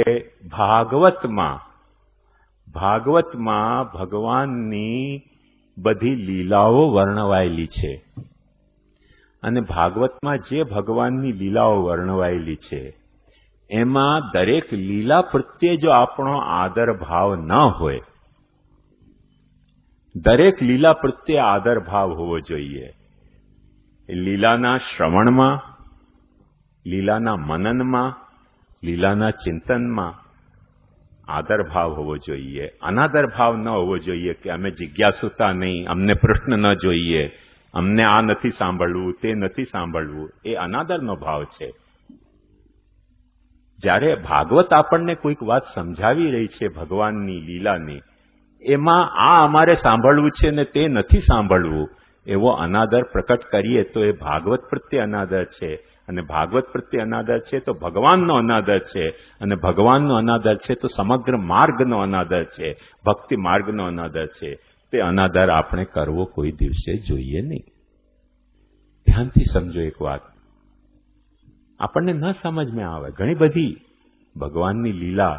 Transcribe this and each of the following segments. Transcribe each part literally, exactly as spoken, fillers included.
ભાગવતમાં ભાગવતમાં ભગવાનની બધી લીલાઓ વર્ણવાયેલી છે અને ભાગવતમાં જે ભગવાનની લીલાઓ વર્ણવાયેલી છે એમાં દરેક લીલા પ્રત્યે જો આપણો આદર ભાવ ન હોય, દરેક લીલા પ્રત્યે આદર ભાવ હોવો જોઈએ. લીલાના શ્રવણમાં, લીલાના મનનમાં, લીલાના ચિંતનમાં આદર ભાવ હોવો જોઈએ. અનાદર ભાવ ન હોવો જોઈએ કે અમે જિજ્ઞાસુતા નહીં, અમને પ્રશ્ન ન જોઈએ, અમને આ નથી સાંભળવું, તે નથી સાંભળવું. એ અનાદરનો ભાવ છે. જ્યારે ભાગવત આપણને કોઈક વાત સમજાવી રહી છે ભગવાનની લીલાની, એમાં આ અમારે સાંભળવું છે ને તે નથી સાંભળવું, એવો અનાદર પ્રકટ કરીએ તો એ ભાગવત પ્રત્યે અનાદર છે. અને ભાગવત પ્રત્યે અનાદર છે તો ભગવાનનો અનાદર છે, અને ભગવાનનો અનાદર છે તો સમગ્ર માર્ગનો અનાદર છે, ભક્તિ માર્ગનો અનાદર છે. તે અનાદર આપણે કરવો કોઈ દિવસે જોઈએ નહીં. ધ્યાનથી સમજો એક વાત, આપણને ન સમજમાં આવે ઘણી બધી ભગવાનની લીલા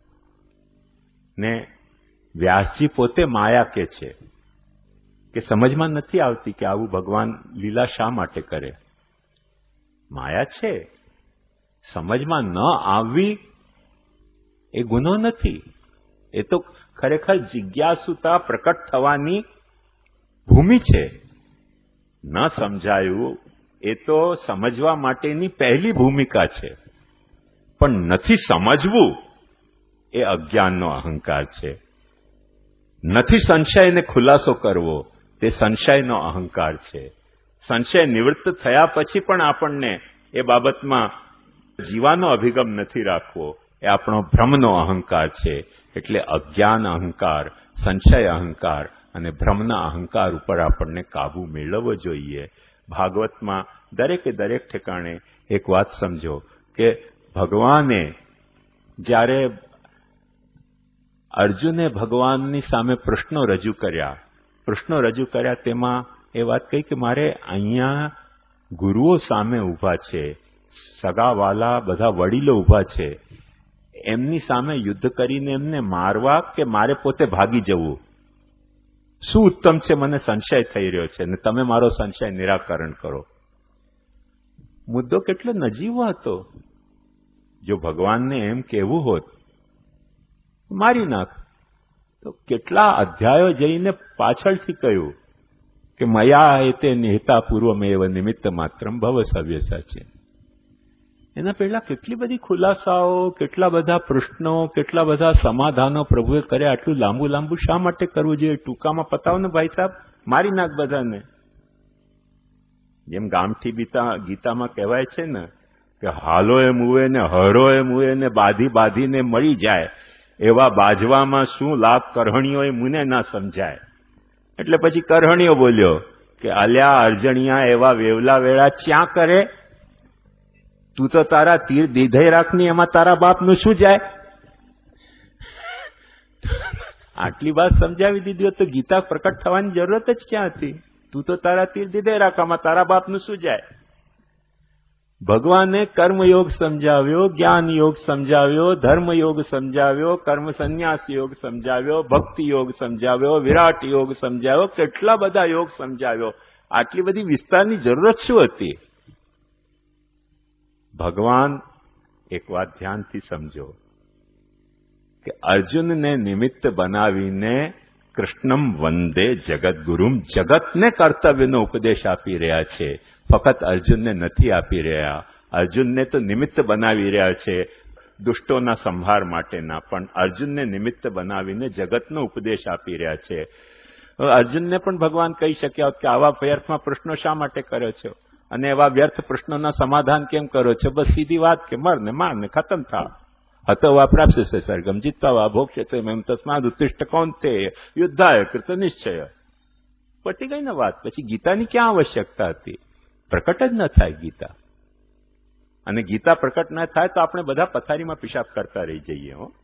ને વ્યાસજી પોતે માયા કે છે કે સમજમાં નથી આવતી કે આવું ભગવાન લીલા શા માટે કરે. માયા છે, સમજમાં ન આવવી એ ગુનો નથી, એ તો ખરેખર જિજ્ઞાસુતા પ્રકટ થવાની ભૂમિ છે. ન સમજાયું એ તો સમજવા માટેની પહેલી ભૂમિકા છે, પણ નથી સમજવું એ અજ્ઞાનનો અહંકાર છે. નથી સંશયને ખુલાસો કરવો તે સંશયનો અહંકાર છે. સંશય નિવૃત્ત થયા પછી પણ આપણને એ બાબતમાં જીવાનો અભિગમ નથી રાખવો, એ આપણો ભ્રમનો અહંકાર છે. એટલે અજ્ઞાન અહંકાર, સંશય અહંકાર અને ભ્રમના અહંકાર ઉપર આપણને કાબુ મેળવવો જોઈએ. ભાગવતમાં દરેકે દરેક ઠેકાણે એક વાત સમજો કે ભગવાને જ્યારે અર્જુને ભગવાનની સામે પ્રશ્નો રજૂ કર્યા, પ્રશ્નો રજૂ કર્યા તેમાં એ વાત કહી કે મારે અહીંયા ગુરુઓ સામે ઊભા છે, સગાવાલા બધા વડીલો ઊભા છે, એમની સામે યુદ્ધ કરીને એમને મારવા કે મારે પોતે ભાગી જવું, શું ઉત્તમ છે? મને સંશય થઈ રહ્યો છે ને તમે મારો સંશય નિરાકરણ કરો. મુદ્દો કેટલો નજીવો હતો. જો ભગવાનને એમ કહેવું હોત મારી નાખ, તો કેટલા અધ્યાયો જઈને પાછળથી કહ્યું કે મયા એતે નિહિતા પૂર્વમેવ નિમિત્ત માત્રમ ભવ સવ્યસાચી. એના પહેલા કેટલી બધી ખુલાસાઓ, કેટલા બધા પ્રશ્નો, કેટલા બધા સમાધાનો પ્રભુએ કર્યા. આટલું લાંબુ લાંબુ શા માટે કરવું જોઈએ? ટૂંકામાં પતાવો ને ભાઈ સાહેબ, મારી નાખ બધાને. જેમ ગામઠી ગીતા ગીતામાં કહેવાય છે ને કે હાલો એ મુએ ને હરો એ મુએ ને બાધી બાધીને મળી જાય, એવા બાજવામાં શું લાભ કરહણીઓ એ મુને ના સમજાય. એટલે પછી કરહણીઓ બોલ્યો કે અલ્યા અર્જણિયા એવા વેવલા વેળા ચ્યાં કરે, તું તો તારા તીર દીધે રાખની, એમાં તારા બાપનું શું જાય? આટલી વાત સમજાવી દીધી હોત તો ગીતા પ્રકટ થવાની જરૂરત જ ક્યાં હતી? તું તો તારા તીર દીધે રાખવામાં તારા બાપનું શું જાય? ભગવાને કર્મયોગ સમજાવ્યો, જ્ઞાન યોગ સમજાવ્યો, ધર્મ યોગ સમજાવ્યો, કર્મ સંન્યાસ યોગ સમજાવ્યો, ભક્તિ યોગ સમજાવ્યો, વિરાટ યોગ સમજાવ્યો, કેટલા બધા યોગ સમજાવ્યો. આટલી બધી વિસ્તારની જરૂરત શું હતી? ભગવાન, એક વાત ધ્યાનથી સમજો કે અર્જુનને નિમિત્ત બનાવીને કૃષ્ણમ વંદે જગદગુરુમ, જગતને કર્તવ્યનો ઉપદેશ આપી રહ્યા છે, ફક્ત અર્જુનને નથી આપી રહ્યા. અર્જુનને તો નિમિત્ત બનાવી રહ્યા છે દુષ્ટોના સંહાર માટેના, પણ અર્જુનને નિમિત્ત બનાવીને જગતનો ઉપદેશ આપી રહ્યા છે. અર્જુનને પણ ભગવાન કહી શક્યા હોત કે આવા વ્યર્થમાં પ્રશ્નો શા માટે કર્યો છો અને એવા વ્યર્થ પ્રશ્નોના સમાધાન કેમ કરો છો? બસ સીધી વાત કે મર ને માર ને ખતમ થા. હતો વા પ્રાપ્સ્યસે સર્ગમ જીત્વા વા ભોક્ષ્યસે મેમ તસ્માદ ઉત્તિષ્ઠ કૌંતેય યુદ્ધાય કૃત નિશ્ચય. પટી ગઈ ને વાત. પછી ગીતાની ક્યાં આવશ્યકતા હતી? પ્રકટ જ ન થાય ગીતા. અને ગીતા પ્રકટ ન થાય તો આપણે બધા પથારીમાં પેશાબ કરતા રહી જઈએ. હો,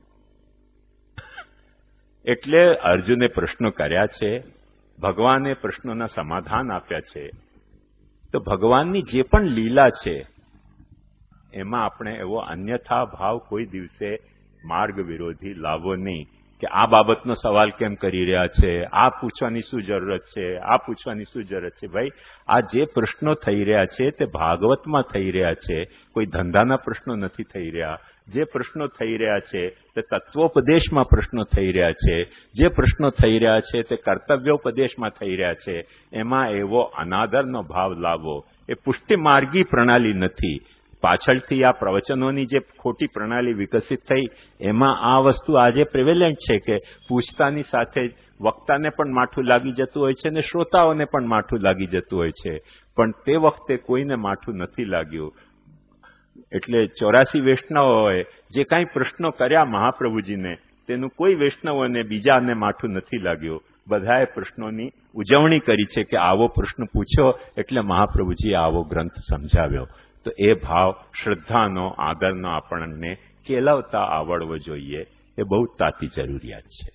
એટલે અર્જુને પ્રશ્નો કર્યા છે, ભગવાને પ્રશ્નોના સમાધાન આપ્યા છે. તો ભગવાનની જે પણ લીલા છે એમાં આપણે એવો અન્યથા ભાવ કોઈ દિવસે માર્ગ વિરોધી લાવો નહીં કે આ બાબતનો સવાલ કેમ કરી રહ્યા છે, આ પૂછવાની શું જરૂરત છે, આ પૂછવાની શું જરૂરત છે. ભાઈ, આ જે પ્રશ્નો થઈ રહ્યા છે તે ભાગવતમાં થઈ રહ્યા છે, કોઈ ધંધાના પ્રશ્નો નથી થઈ રહ્યા. જે પ્રશ્નો થઈ રહ્યા છે તે તત્વોપદેશમાં પ્રશ્નો થઈ રહ્યા છે, જે પ્રશ્નો થઈ રહ્યા છે તે કર્તવ્યોપદેશમાં થઈ રહ્યા છે. એમાં એવો અનાદરનો ભાવ લાવો. એ પુષ્ટિમાર્ગી પ્રણાલી નથી. પાછળથી આ પ્રવચનોની જે ખોટી પ્રણાલી વિકસિત થઈ એમાં આ વસ્તુ આજે પ્રિવેલન્ટ છે કે પૂછતાની સાથે વક્તાને પણ માઠું લાગી જતું હોય છે અને શ્રોતાઓને પણ માઠું લાગી જતું હોય છે. પણ તે વખતે કોઈને માઠું નથી લાગ્યું. એટલે ચોરાસી વૈષ્ણવોએ જે કાંઈ પ્રશ્નો કર્યા મહાપ્રભુજીને તેનું કોઈ વૈષ્ણવોને બીજાને માઠું નથી લાગ્યું. બધાએ પ્રશ્નોની ઉજવણી કરી છે કે આવો પ્રશ્ન પૂછ્યો એટલે મહાપ્રભુજીએ આવો ગ્રંથ સમજાવ્યો. તો એ ભાવ શ્રદ્ધાનો, આદરનો આપણને કેળવતા આવડવો જોઈએ. એ બહુ તાતી જરૂરિયાત છે.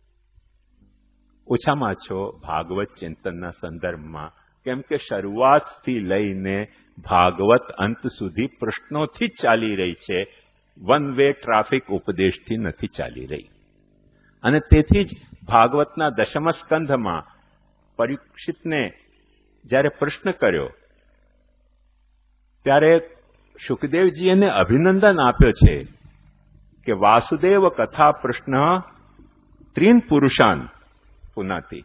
ઓછામાં ઓછો ભાગવત ચિંતનના સંદર્ભમાં, કેમ કે શરૂઆતથી લઈને ભાગવત અંત સુધી પ્રશ્નોથી જ ચાલી રહી છે, વન વે ટ્રાફિક ઉપદેશથી નથી ચાલી રહી. અને તેથી જ ભાગવતના દશમ સ્કંધમાં પરીક્ષિતને જ્યારે પ્રશ્ન કર્યો ત્યારે સુખદેવજી એને અભિનંદન આપ્યો છે કે વાસુદેવ કથા પ્રશ્ન ત્રીન પુરુષાન પુનાતી.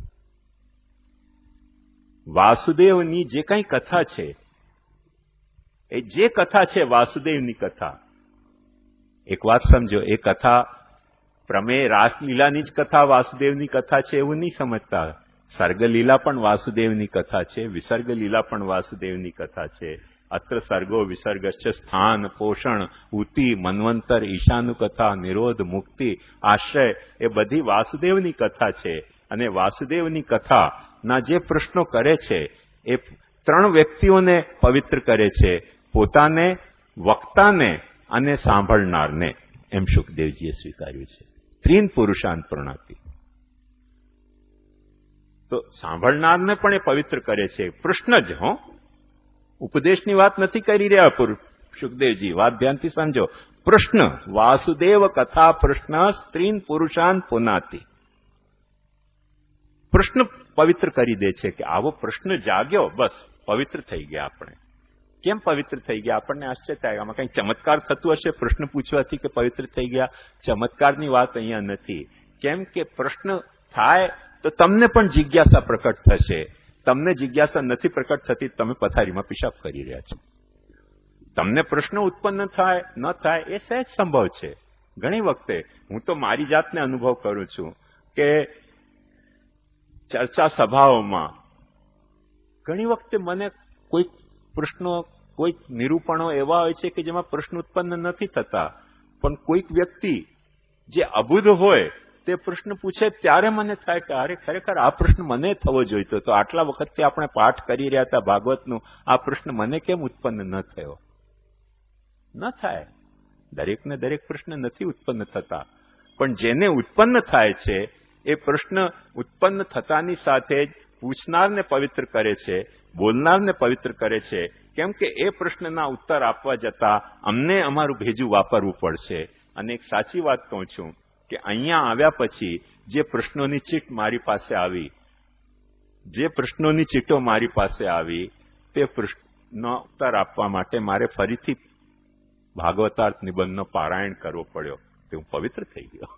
વાસુદેવની જે કંઈ કથા છે, એ જે કથા છે વાસુદેવની કથા, એક વાત સમજો, એ કથા પ્રમેય રાસલીલાની જ કથા વાસુદેવની કથા છે એવું નહીં સમજતા. સર્ગલીલા પણ વાસુદેવની કથા છે, વિસર્ગ લીલા પણ વાસુદેવની કથા છે. અત્ર સર્ગો વિસર્ગશ્ચ સ્થાન પોષણ ઉતિ મન્વંતર ઈશાનું કથા નિરોધ મુક્તિ આશ્રય એ બધી વાસુદેવની કથા છે. અને વાસુદેવની કથાના જે પ્રશ્નો કરે છે એ ત્રણ વ્યક્તિઓને પવિત્ર કરે છે, પોતાને, વક્તાને અને સાંભળનારને. એમ સુખદેવજીએ સ્વીકાર્યું છે. ત્રીન પુરુષાન પ્રણાતી. તો સાંભળનારને પણ એ પવિત્ર કરે છે. પ્રશ્ન જ હો, ઉપદેશની વાત નથી કરી રહ્યા સુખદેવજી. વાત ધ્યાનથી સમજો. પ્રશ્ન, વાસુદેવ કથા પ્રશ્ન સ્ત્રીન પુરુષાન પુનાતી. પ્રશ્ન પવિત્ર કરી દે છે કે આવો પ્રશ્ન જાગ્યો, બસ પવિત્ર થઈ ગયા આપણે. કેમ પવિત્ર થઈ ગયા? આપણને આશ્ચર્ય થાય. આમાં કંઈ ચમત્કાર થતું હશે પ્રશ્ન પૂછવાથી કે પવિત્ર થઈ ગયા? ચમત્કારની વાત અહીંયા નથી. કેમ કે પ્રશ્ન થાય તો તમને પણ જિજ્ઞાસા પ્રકટ થશે. તમને જિજ્ઞાસા નથી પ્રકટ થતી, તમે પથારીમાં પેશાબ કરી રહ્યા છો. તમને પ્રશ્ન ઉત્પન્ન થાય ન થાય એ સહેજ સંભવ છે. ઘણી વખતે હું તો મારી જાતને અનુભવ કરું છું કે ચર્ચા સભાઓમાં ઘણી વખતે મને કોઈક પ્રશ્નો, કોઈક નિરૂપણો એવા હોય છે કે જેમાં પ્રશ્ન ઉત્પન્ન નથી થતા, પણ કોઈક વ્યક્તિ જે અબુધ હોય તે પ્રશ્ન પૂછે ત્યારે મને થાય કે અરે ખરેખર આ પ્રશ્ન મને થવો જોઈતો હતો. આટલા વખતથી આપણે પાઠ કરી રહ્યા હતા ભાગવતનું, આ પ્રશ્ન મને કેમ ઉત્પન્ન ન થયો? ન થાય. દરેકને દરેક પ્રશ્ન નથી ઉત્પન્ન થતા, પણ જેને ઉત્પન્ન થાય છે એ પ્રશ્ન ઉત્પન્ન થતાની સાથે જ પૂછનારને પવિત્ર કરે છે, બોલનારને પવિત્ર કરે છે. કેમ કે એ પ્રશ્નના ઉત્તર આપવા જતા અમને અમારું ભેજું વાપરવું પડશે. અને એક સાચી વાત કહું છું કે અહીંયા આવ્યા પછી જે પ્રશ્નોની ચીટ મારી પાસે આવી, જે પ્રશ્નોની ચીટો મારી પાસે આવી તે પ્રશ્નનો ઉત્તર આપવા માટે મારે ફરીથી ભાગવતાર્થ નિબંધનો પારાયણ કરવો પડ્યો. તે હું પવિત્ર થઈ ગયો.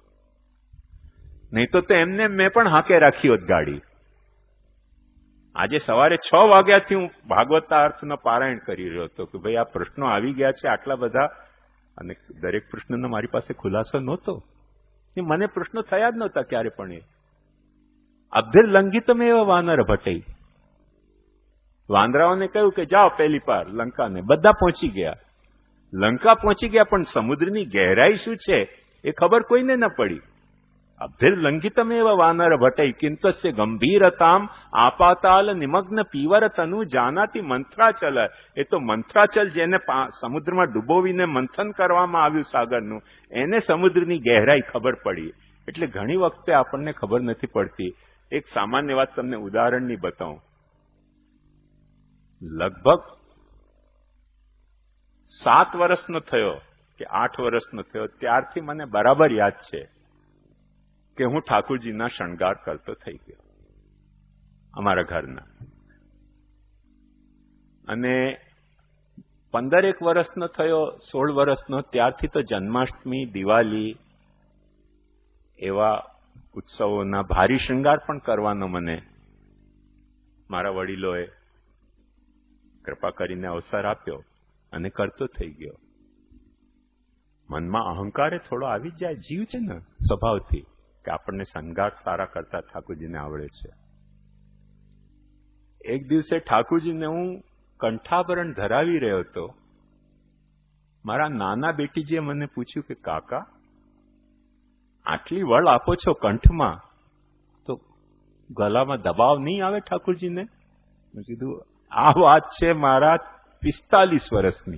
નહીં તો એમને મેં પણ હાકે રાખી હોત ગાડી. આજે સવારે છ વાગ્યાથી હું ભાગવતાર્થનો પારાયણ કરી રહ્યો હતો કે ભાઈ આ પ્રશ્નો આવી ગયા છે આટલા બધા, અને દરેક પ્રશ્નનો મારી પાસે ખુલાસો નહોતો. મને પ્રશ્નો થયા જ નહોતા ક્યારે પણ. એ અભ્યર્લંઘિતમ એવા વાનર ભટઈ. વાંદરાઓને કહ્યું કે જાઓ પહેલી પાર લંકાને. બધા પહોંચી ગયા, લંકા પહોંચી ગયા, પણ સમુદ્રની ગહેરાઈ શું છે એ ખબર કોઈને ન પડી. અભ્યર્લંઘિતમ એવા વાનર ભટઈ કિંતસ્ય ગંભીરતામ આપાતાલ નિમગ્ન પીવર તનુ જાનાતી મંત્રાચલ. એ તો મંત્રાચલ જેને સમુદ્રમાં ડૂબોવીને મંથન કરવામાં આવ્યું સાગરનું, એને સમુદ્રની ગહેરાઈ ખબર પડી. એટલે ઘણી વખતે આપણને ખબર નથી પડતી. એક સામાન્ય વાત તમને ઉદાહરણની બતાવું. લગભગ સાત વર્ષનો થયો કે આઠ વર્ષનો થયો ત્યારથી મને બરાબર યાદ છે કે હું ઠાકુરજીના શણગાર કરતો થઈ ગયો અમારા ઘરના. અને પંદરેક વર્ષનો થયો, સોળ વર્ષનો, ત્યારથી તો જન્માષ્ટમી, દિવાળી એવા ઉત્સવોના ભારી શૃંગાર પણ કરવાનો મને મારા વડીલોએ કૃપા કરીને અવસર આપ્યો અને કરતો થઈ ગયો. મનમાં અહંકારે થોડો આવી જ જાય, જીવ છે ને સ્વભાવથી, કે આપણને શણગાર સારા કરતા ઠાકોરજીને આવડે છે. એક દિવસે ઠાકોરજીને હું કંઠાભરણ ધરાવી રહ્યો હતો. મારા નાના બેટીજીએ મને પૂછ્યું કે કાકા આટલી વળ આપો છો કંઠમાં તો ગલામાં દબાવ નહીં આવે ઠાકોરજીને? મેં કીધું આ વાત છે મારા પિસ્તાલીસ વર્ષની.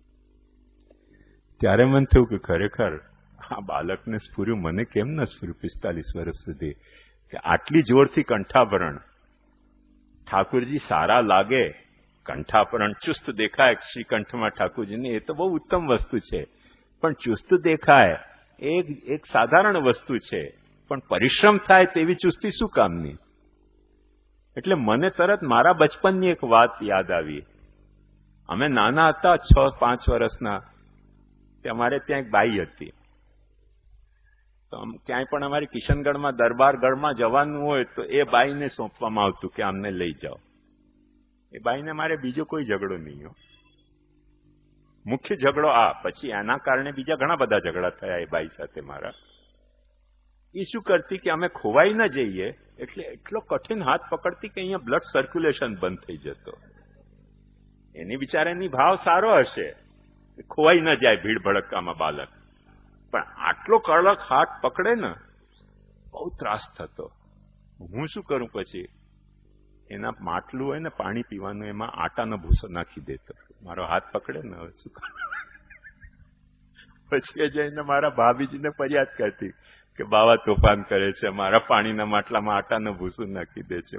ત્યારે મને થયું કે ખરેખર આ બાળકને સ્ફુર્યું, મને કેમ ન સ્ફુર્યું પિસ્તાલીસ વર્ષ સુધી, કે આટલી જોરથી કંઠાભરણ. ઠાકોરજી સારા લાગે, કંઠાભરણ ચુસ્ત દેખાય શ્રીકંઠમાં ઠાકોરજીને, એ તો બહુ ઉત્તમ વસ્તુ છે. પણ ચુસ્ત દેખાય એક એક સાધારણ વસ્તુ છે, પણ પરિશ્રમ થાય તેવી ચુસ્તી શું કામની? એટલે મને તરત મારા બચપનની એક વાત યાદ આવી. અમે નાના હતા, છ પાંચ વર્ષના, તે અમારે ત્યાં એક બાઈ હતી. તો ક્યાંય પણ અમારી કિશનગઢમાં દરબારગઢમાં જવાનું હોય તો એ બાઈને સોંપવામાં આવતું કે અમને લઈ જાઓ. એ બાઈને મારે બીજો કોઈ ઝઘડો નહીં હો. મુખ્ય ઝઘડો આ, પછી એના કારણે બીજા ઘણા બધા ઝઘડા થયા એ બાઈ સાથે મારા. એ શું કરતી કે અમે ખોવાઈ ન જઈએ એટલે એટલો કઠિન હાથ પકડતી કે અહીંયા બ્લડ સર્ક્યુલેશન બંધ થઈ જતો. એની બિચારાની ભાવ સારો હશે, ખોવાઈ ન જાય ભીડ ભડકામાં બાલક, પણ આટલો કડક હાથ પકડે ને બહુ ત્રાસ થતો. હું શું કરું પછી, એના માટલું હોય ને પાણી પીવાનું, એમાં આટાનો ભૂસો નાખી દેતો. મારો હાથ પકડે ને હવે શું કરું. પછી જઈને મારા ભાભીજીને ફરિયાદ કરતી કે બાવા તોફાન કરે છે, મારા પાણીના માટલામાં આટાનો ભૂસો નાખી દે છે,